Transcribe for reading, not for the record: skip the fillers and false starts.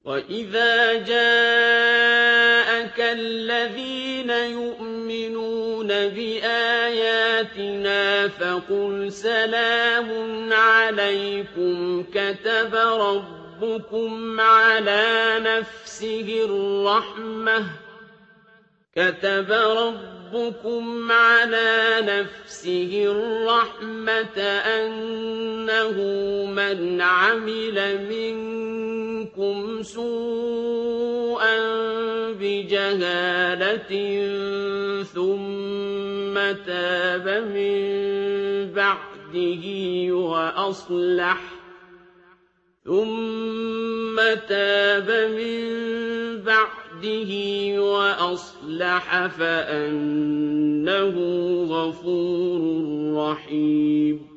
وَإِذَا جَاءَكَ الَّذِينَ يُؤْمِنُونَ بِآيَاتِنَا فَقُلْ سَلَامٌ عَلَيْكُمْ كَتَبَ رَبُّكُمْ عَلَىٰ نَفْسِهِ الرَّحْمَةَ أَنَّهُ مَنْ عَمِلَ مِنكُمْ سُوءًا بِجَهَالَةٍ ثُمَّ تَابَ مِن بَعْدِهِ وَأَصْلَحَ فَأَنَّهُ غَفُورٌ رَّحِيمٌ